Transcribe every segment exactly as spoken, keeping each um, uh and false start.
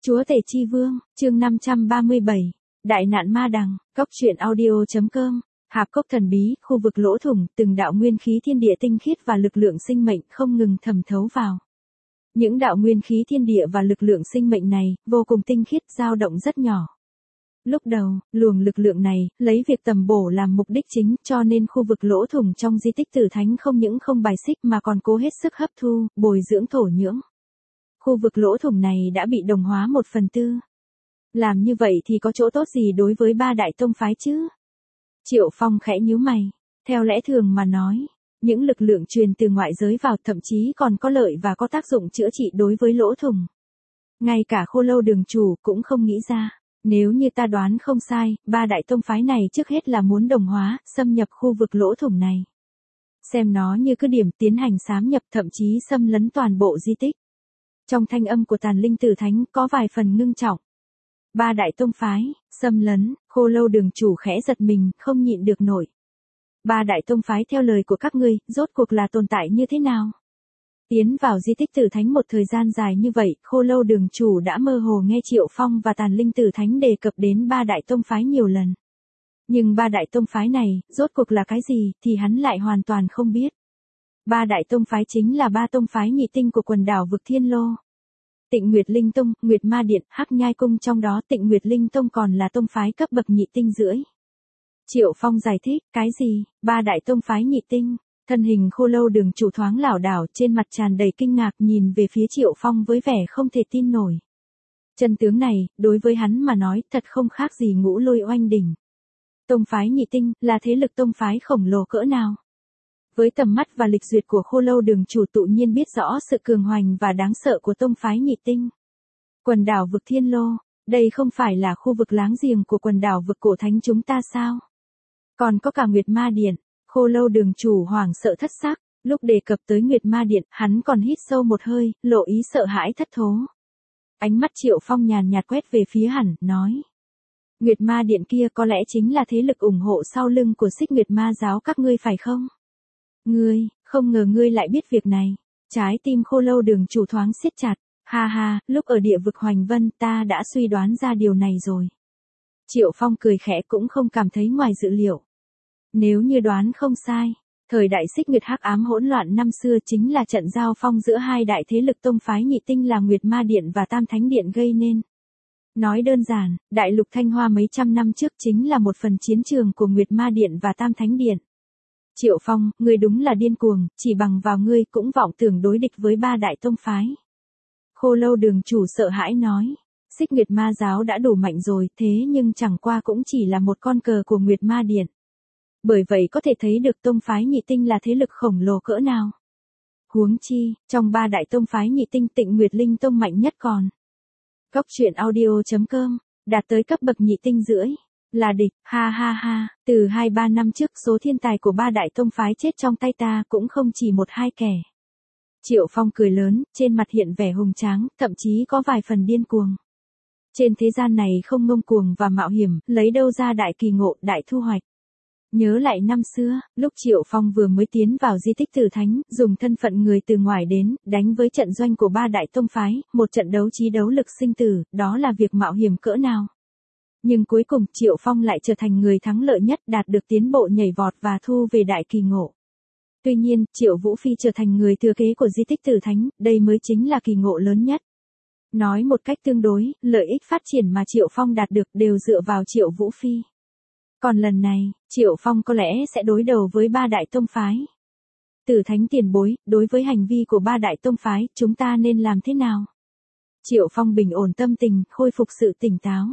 Chúa Tể Chi Vương, chương năm trăm ba mươi bảy, Đại nạn ma đằng, cốc truyện audio.com, hạp cốc thần bí, khu vực lỗ thủng, từng đạo nguyên khí thiên địa tinh khiết và lực lượng sinh mệnh không ngừng thẩm thấu vào. Những đạo nguyên khí thiên địa và lực lượng sinh mệnh này, vô cùng tinh khiết, dao động rất nhỏ. Lúc đầu, luồng lực lượng này, lấy việc tầm bổ làm mục đích chính, cho nên khu vực lỗ thủng trong di tích Tử Thánh không những không bài xích mà còn cố hết sức hấp thu, bồi dưỡng thổ nhưỡng. Khu vực lỗ thủng này đã bị đồng hóa một phần tư. Làm như vậy thì có chỗ tốt gì đối với ba đại tông phái chứ? Triệu Phong khẽ nhíu mày. Theo lẽ thường mà nói, những lực lượng truyền từ ngoại giới vào thậm chí còn có lợi và có tác dụng chữa trị đối với lỗ thủng. Ngay cả Khô Lâu đường chủ cũng không nghĩ ra. Nếu như ta đoán không sai, ba đại tông phái này trước hết là muốn đồng hóa, xâm nhập khu vực lỗ thủng này. Xem nó như cứ điểm tiến hành xám nhập thậm chí xâm lấn toàn bộ di tích. Trong thanh âm của Tàn Linh Tử Thánh có vài phần ngưng trọng. Ba đại tông phái, xâm lấn, Khô Lâu đường chủ khẽ giật mình, không nhịn được nổi. Ba đại tông phái theo lời của các ngươi, rốt cuộc là tồn tại như thế nào? Tiến vào di tích Tử Thánh một thời gian dài như vậy, Khô Lâu đường chủ đã mơ hồ nghe Triệu Phong và Tàn Linh Tử Thánh đề cập đến ba đại tông phái nhiều lần. Nhưng ba đại tông phái này, rốt cuộc là cái gì, thì hắn lại hoàn toàn không biết. Ba đại tông phái chính là ba tông phái nhị tinh của quần đảo vực Thiên Lô. Tịnh Nguyệt Linh Tông, Nguyệt Ma Điện, Hắc Nhai Cung, trong đó Tịnh Nguyệt Linh Tông còn là tông phái cấp bậc nhị tinh rưỡi. Triệu Phong giải thích, cái gì, ba đại tông phái nhị tinh? Thân hình Khô Lâu đường chủ thoáng lảo đảo, trên mặt tràn đầy kinh ngạc nhìn về phía Triệu Phong với vẻ không thể tin nổi. Chân tướng này, đối với hắn mà nói thật không khác gì ngũ lôi oanh đỉnh. Tông phái nhị tinh, là thế lực tông phái khổng lồ cỡ nào? Với tầm mắt và lịch duyệt của Khô Lâu đường chủ tự nhiên biết rõ sự cường hoành và đáng sợ của tông phái nhị tinh. Quần đảo vực Thiên Lô, đây không phải là khu vực láng giềng của quần đảo vực cổ thánh chúng ta sao? Còn có cả Nguyệt Ma Điện. Khô Lâu đường chủ hoảng sợ thất sắc, lúc đề cập tới Nguyệt Ma Điện, hắn còn hít sâu một hơi, lộ ý sợ hãi thất thố. Ánh mắt Triệu Phong nhàn nhạt quét về phía hắn, nói. Nguyệt Ma Điện kia có lẽ chính là thế lực ủng hộ sau lưng của Xích Nguyệt Ma giáo các ngươi phải không? Ngươi, không ngờ ngươi lại biết việc này. Trái tim Khô Lâu đường chủ thoáng siết chặt, ha ha, lúc ở địa vực Hoành Vân ta đã suy đoán ra điều này rồi. Triệu Phong cười khẽ cũng không cảm thấy ngoài dự liệu. Nếu như đoán không sai, thời đại Xích Nguyệt hắc ám hỗn loạn năm xưa chính là trận giao phong giữa hai đại thế lực tông phái nhị tinh là Nguyệt Ma Điện và Tam Thánh Điện gây nên. Nói đơn giản, đại lục Thanh Hoa mấy trăm năm trước chính là một phần chiến trường của Nguyệt Ma Điện và Tam Thánh Điện. Triệu Phong, ngươi đúng là điên cuồng, chỉ bằng vào ngươi cũng vọng tưởng đối địch với ba đại tông phái. Khô Lâu đường chủ sợ hãi nói, Xích Nguyệt Ma giáo đã đủ mạnh rồi, thế nhưng chẳng qua cũng chỉ là một con cờ của Nguyệt Ma Điện. Bởi vậy có thể thấy được tông phái nhị tinh là thế lực khổng lồ cỡ nào. Huống chi, trong ba đại tông phái nhị tinh Tịnh Nguyệt Linh Tông mạnh nhất còn. Cốc truyện audio.com, đạt tới cấp bậc nhị tinh rưỡi, là địch, ha ha ha, từ hai ba năm trước số thiên tài của ba đại tông phái chết trong tay ta cũng không chỉ một hai kẻ. Triệu Phong cười lớn, trên mặt hiện vẻ hùng tráng, thậm chí có vài phần điên cuồng. Trên thế gian này không ngông cuồng và mạo hiểm, lấy đâu ra đại kỳ ngộ, đại thu hoạch. Nhớ lại năm xưa, lúc Triệu Phong vừa mới tiến vào di tích Tử Thánh, dùng thân phận người từ ngoài đến, đánh với trận doanh của ba đại tông phái, một trận đấu trí đấu lực sinh tử, đó là việc mạo hiểm cỡ nào. Nhưng cuối cùng Triệu Phong lại trở thành người thắng lợi nhất, đạt được tiến bộ nhảy vọt và thu về đại kỳ ngộ. Tuy nhiên, Triệu Vũ Phi trở thành người thừa kế của di tích Tử Thánh, đây mới chính là kỳ ngộ lớn nhất. Nói một cách tương đối, lợi ích phát triển mà Triệu Phong đạt được đều dựa vào Triệu Vũ Phi. Còn lần này, Triệu Phong có lẽ sẽ đối đầu với ba đại tông phái. Tử Thánh tiền bối, đối với hành vi của ba đại tông phái, chúng ta nên làm thế nào? Triệu Phong bình ổn tâm tình, khôi phục sự tỉnh táo.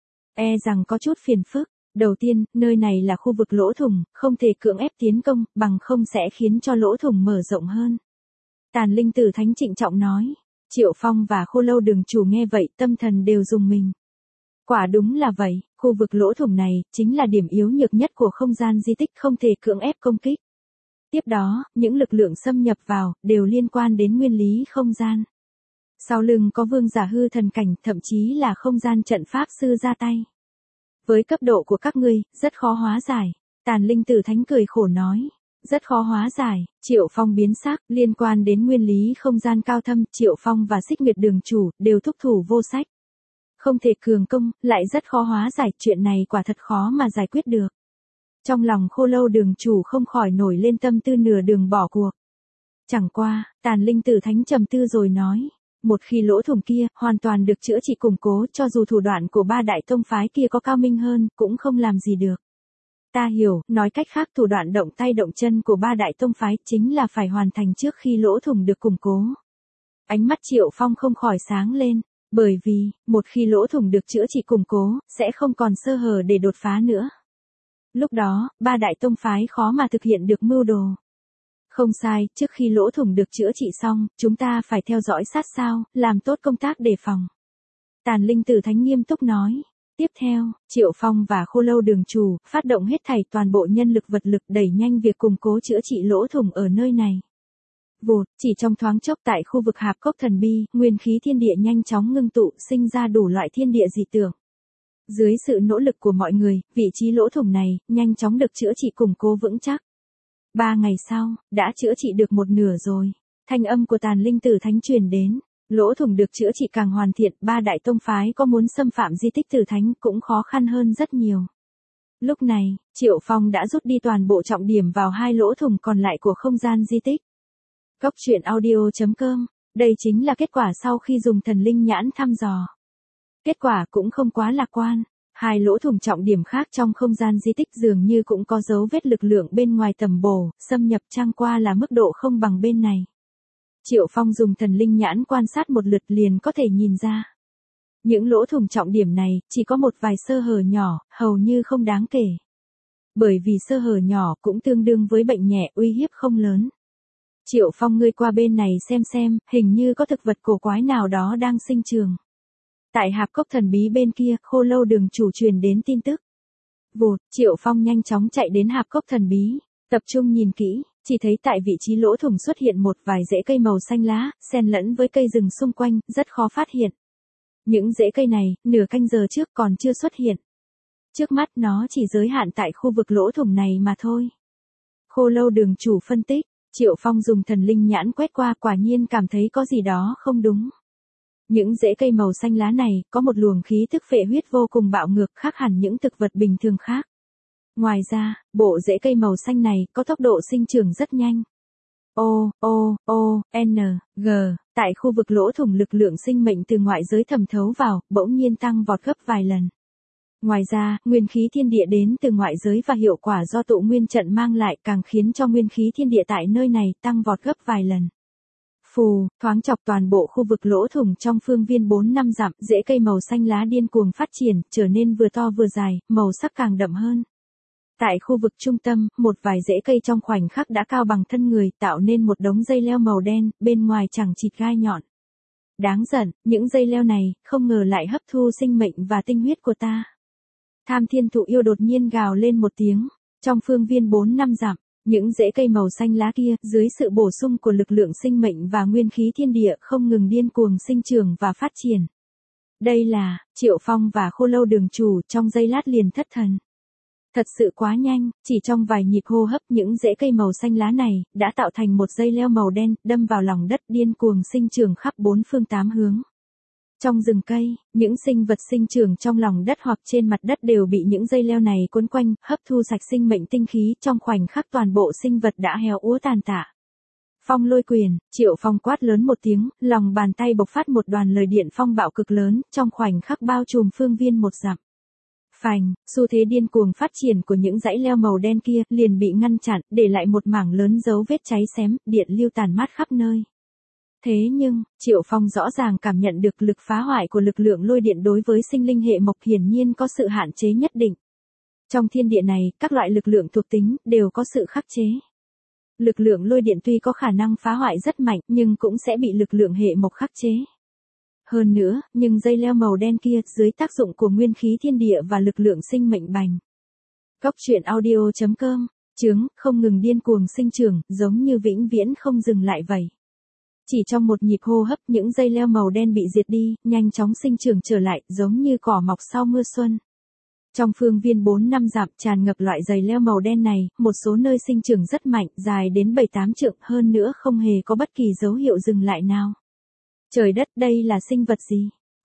E rằng có chút phiền phức. Đầu tiên, nơi này là khu vực lỗ thủng, không thể cưỡng ép tiến công, bằng không sẽ khiến cho lỗ thủng mở rộng hơn. Tàn Linh Tử Thánh trịnh trọng nói. Triệu Phong và Khô Lâu đường chủ nghe vậy, tâm thần đều rùng mình. Quả đúng là vậy, khu vực lỗ thủng này, chính là điểm yếu nhược nhất của không gian di tích không thể cưỡng ép công kích. Tiếp đó, những lực lượng xâm nhập vào, đều liên quan đến nguyên lý không gian. Sau lưng có vương giả hư thần cảnh, thậm chí là không gian trận pháp sư ra tay. Với cấp độ của các ngươi, rất khó hóa giải. Tàn Linh Tử Thánh cười khổ nói. Rất khó hóa giải, Triệu Phong biến sắc, liên quan đến nguyên lý không gian cao thâm, Triệu Phong và Xích Nguyệt đường chủ, đều thúc thủ vô sách. Không thể cường công, lại rất khó hóa giải, chuyện này quả thật khó mà giải quyết được. Trong lòng Khô Lâu Đường chủ không khỏi nổi lên tâm tư nửa đường bỏ cuộc. Chẳng qua, Tàn Linh Tử Thánh trầm tư rồi nói, một khi lỗ thủng kia hoàn toàn được chữa trị củng cố, cho dù thủ đoạn của ba đại tông phái kia có cao minh hơn, cũng không làm gì được. Ta hiểu, nói cách khác thủ đoạn động tay động chân của ba đại tông phái chính là phải hoàn thành trước khi lỗ thủng được củng cố. Ánh mắt Triệu Phong không khỏi sáng lên, bởi vì, một khi lỗ thủng được chữa trị củng cố, sẽ không còn sơ hở để đột phá nữa. Lúc đó, ba đại tông phái khó mà thực hiện được mưu đồ. Không sai, trước khi lỗ thủng được chữa trị xong, chúng ta phải theo dõi sát sao, làm tốt công tác đề phòng. Tàn Linh Tử Thánh nghiêm túc nói. Tiếp theo, Triệu Phong và Khô Lâu Đường chủ, phát động hết thảy toàn bộ nhân lực vật lực đẩy nhanh việc củng cố chữa trị lỗ thủng ở nơi này. Vụt, chỉ trong thoáng chốc tại khu vực hạp cốc thần bi, nguyên khí thiên địa nhanh chóng ngưng tụ, sinh ra đủ loại thiên địa dị tượng. Dưới sự nỗ lực của mọi người, vị trí lỗ thủng này, nhanh chóng được chữa trị củng cố vững chắc. Ba ngày sau, đã chữa trị được một nửa rồi. Thanh âm của Tàn Linh Tử Thánh truyền đến. Lỗ thủng được chữa trị càng hoàn thiện, ba đại tông phái có muốn xâm phạm di tích Tử Thánh cũng khó khăn hơn rất nhiều. Lúc này, Triệu Phong đã rút đi toàn bộ trọng điểm vào hai lỗ thủng còn lại của không gian di tích. Cốc truyện audio chấm com, đây chính là kết quả sau khi dùng thần linh nhãn thăm dò. Kết quả cũng không quá lạc quan, hai lỗ thủng trọng điểm khác trong không gian di tích dường như cũng có dấu vết lực lượng bên ngoài tầm bổ, xâm nhập chẳng qua là mức độ không bằng bên này. Triệu Phong dùng thần linh nhãn quan sát một lượt liền có thể nhìn ra. Những lỗ thủng trọng điểm này, chỉ có một vài sơ hở nhỏ, hầu như không đáng kể. Bởi vì sơ hở nhỏ cũng tương đương với bệnh nhẹ, uy hiếp không lớn. Triệu Phong ngươi qua bên này xem xem, hình như có thực vật cổ quái nào đó đang sinh trường. Tại hạp cốc thần bí bên kia, Khô Lâu Đường chủ truyền đến tin tức. Vụt, Triệu Phong nhanh chóng chạy đến hạp cốc thần bí, tập trung nhìn kỹ. Chỉ thấy tại vị trí lỗ thủng xuất hiện một vài rễ cây màu xanh lá, xen lẫn với cây rừng xung quanh, rất khó phát hiện. Những rễ cây này, nửa canh giờ trước còn chưa xuất hiện. Trước mắt nó chỉ giới hạn tại khu vực lỗ thủng này mà thôi. Khô Lâu Đường chủ phân tích, Triệu Phong dùng thần linh nhãn quét qua quả nhiên cảm thấy có gì đó không đúng. Những rễ cây màu xanh lá này, có một luồng khí tức phệ huyết vô cùng bạo ngược khác hẳn những thực vật bình thường khác. Ngoài ra, bộ rễ cây màu xanh này có tốc độ sinh trưởng rất nhanh. O, O, O, N, G, tại khu vực lỗ thủng lực lượng sinh mệnh từ ngoại giới thẩm thấu vào, bỗng nhiên tăng vọt gấp vài lần. Ngoài ra, nguyên khí thiên địa đến từ ngoại giới và hiệu quả do tụ nguyên trận mang lại càng khiến cho nguyên khí thiên địa tại nơi này tăng vọt gấp vài lần. Phù, thoáng chọc toàn bộ khu vực lỗ thủng trong phương viên bốn năm dặm, rễ cây màu xanh lá điên cuồng phát triển, trở nên vừa to vừa dài, màu sắc càng đậm hơn. Tại khu vực trung tâm, một vài rễ cây trong khoảnh khắc đã cao bằng thân người, tạo nên một đống dây leo màu đen, bên ngoài chẳng chịt gai nhọn. Đáng giận, những dây leo này, không ngờ lại hấp thu sinh mệnh và tinh huyết của ta. Tham Thiên Thụ Yêu đột nhiên gào lên một tiếng, trong phương viên bốn năm dặm, những rễ cây màu xanh lá kia, dưới sự bổ sung của lực lượng sinh mệnh và nguyên khí thiên địa không ngừng điên cuồng sinh trưởng và phát triển. Đây là, Triệu Phong và Khô Lâu Đường chủ trong giây lát liền thất thần. Thật sự quá nhanh, chỉ trong vài nhịp hô hấp những rễ cây màu xanh lá này, đã tạo thành một dây leo màu đen, đâm vào lòng đất điên cuồng sinh trưởng khắp bốn phương tám hướng. Trong rừng cây, những sinh vật sinh trưởng trong lòng đất hoặc trên mặt đất đều bị những dây leo này quấn quanh, hấp thu sạch sinh mệnh tinh khí, trong khoảnh khắc toàn bộ sinh vật đã héo úa tàn tạ. Phong Lôi Quyền, Triệu Phong quát lớn một tiếng, lòng bàn tay bộc phát một đoàn lời điện phong bạo cực lớn, trong khoảnh khắc bao trùm phương viên một dặm. Phành, xu thế điên cuồng phát triển của những dãy leo màu đen kia liền bị ngăn chặn, để lại một mảng lớn dấu vết cháy xém, điện lưu tàn mát khắp nơi. Thế nhưng, Triệu Phong rõ ràng cảm nhận được lực phá hoại của lực lượng lôi điện đối với sinh linh hệ mộc hiển nhiên có sự hạn chế nhất định. Trong thiên địa này, các loại lực lượng thuộc tính đều có sự khắc chế. Lực lượng lôi điện tuy có khả năng phá hoại rất mạnh nhưng cũng sẽ bị lực lượng hệ mộc khắc chế. Hơn nữa, nhưng dây leo màu đen kia dưới tác dụng của nguyên khí thiên địa và lực lượng sinh mệnh bành. Cốc truyện audio chấm com, trứng không ngừng điên cuồng sinh trưởng, giống như vĩnh viễn không dừng lại vậy. Chỉ trong một nhịp hô hấp những dây leo màu đen bị diệt đi, nhanh chóng sinh trưởng trở lại, giống như cỏ mọc sau mưa xuân. Trong phương viên bốn năm dặm tràn ngập loại dây leo màu đen này, một số nơi sinh trưởng rất mạnh, dài đến bảy tám trượng, hơn nữa không hề có bất kỳ dấu hiệu dừng lại nào. Trời đất, đây là sinh vật gì?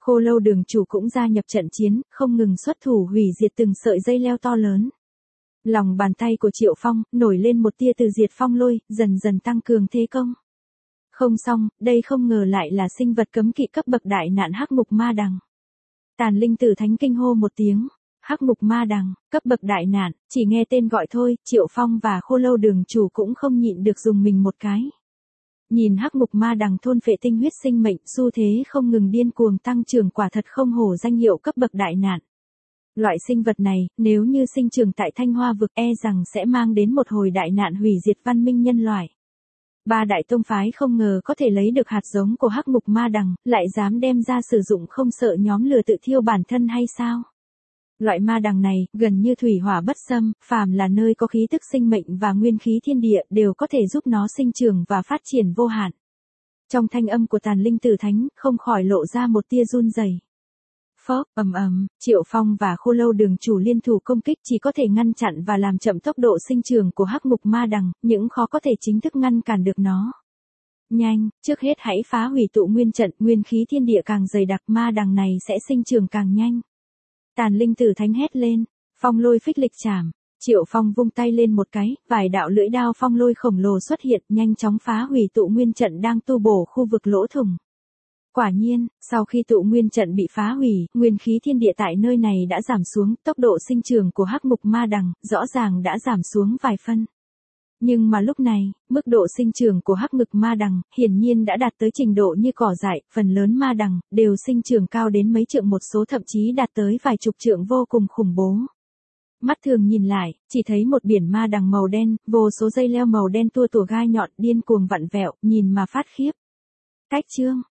Khô Lâu Đường chủ cũng gia nhập trận chiến, không ngừng xuất thủ hủy diệt từng sợi dây leo to lớn. Lòng bàn tay của Triệu Phong nổi lên một tia từ diệt phong lôi, dần dần tăng cường thế công. Không xong, đây không ngờ lại là sinh vật cấm kỵ cấp bậc đại nạn Hắc Ngục Ma Đằng. Tàn Linh Tử Thánh kinh hô một tiếng, Hắc Ngục Ma Đằng, cấp bậc đại nạn, chỉ nghe tên gọi thôi, Triệu Phong và Khô Lâu Đường chủ cũng không nhịn được dùng mình một cái. Nhìn Hắc Ngục Ma Đằng thôn phệ tinh huyết sinh mệnh, xu thế không ngừng điên cuồng tăng trưởng, quả thật không hổ danh hiệu cấp bậc đại nạn. Loại sinh vật này, nếu như sinh trưởng tại Thanh Hoa vực e rằng sẽ mang đến một hồi đại nạn hủy diệt văn minh nhân loại. Ba đại tông phái không ngờ có thể lấy được hạt giống của Hắc Ngục Ma Đằng, lại dám đem ra sử dụng, không sợ nhóm lừa tự thiêu bản thân hay sao? Loại ma đằng này, gần như thủy hỏa bất xâm, phàm là nơi có khí tức sinh mệnh và nguyên khí thiên địa đều có thể giúp nó sinh trưởng và phát triển vô hạn. Trong thanh âm của Tàn Linh Tử Thánh, không khỏi lộ ra một tia run rẩy. Phốc, ầm ầm, Triệu Phong và Khô Lâu Đường chủ liên thủ công kích chỉ có thể ngăn chặn và làm chậm tốc độ sinh trưởng của Hắc Ngục Ma Đằng, những khó có thể chính thức ngăn cản được nó. Nhanh, trước hết hãy phá hủy tụ nguyên trận, nguyên khí thiên địa càng dày đặc ma đằng này sẽ sinh trưởng càng nhanh. Tàn Linh Tử Thánh hét lên, phong lôi phích lịch chảm, Triệu Phong vung tay lên một cái, vài đạo lưỡi đao phong lôi khổng lồ xuất hiện, nhanh chóng phá hủy tụ nguyên trận đang tu bổ khu vực lỗ thủng. Quả nhiên, sau khi tụ nguyên trận bị phá hủy, nguyên khí thiên địa tại nơi này đã giảm xuống, tốc độ sinh trưởng của Hắc Ngục Ma Đằng rõ ràng đã giảm xuống vài phân. Nhưng mà lúc này, mức độ sinh trưởng của Hắc Ngục Ma Đằng hiển nhiên đã đạt tới trình độ như cỏ dại, phần lớn ma đằng đều sinh trưởng cao đến mấy trượng, một số thậm chí đạt tới vài chục trượng, vô cùng khủng bố. Mắt thường nhìn lại, chỉ thấy một biển ma đằng màu đen, vô số dây leo màu đen tua tủa gai nhọn điên cuồng vặn vẹo, nhìn mà phát khiếp. Cách chương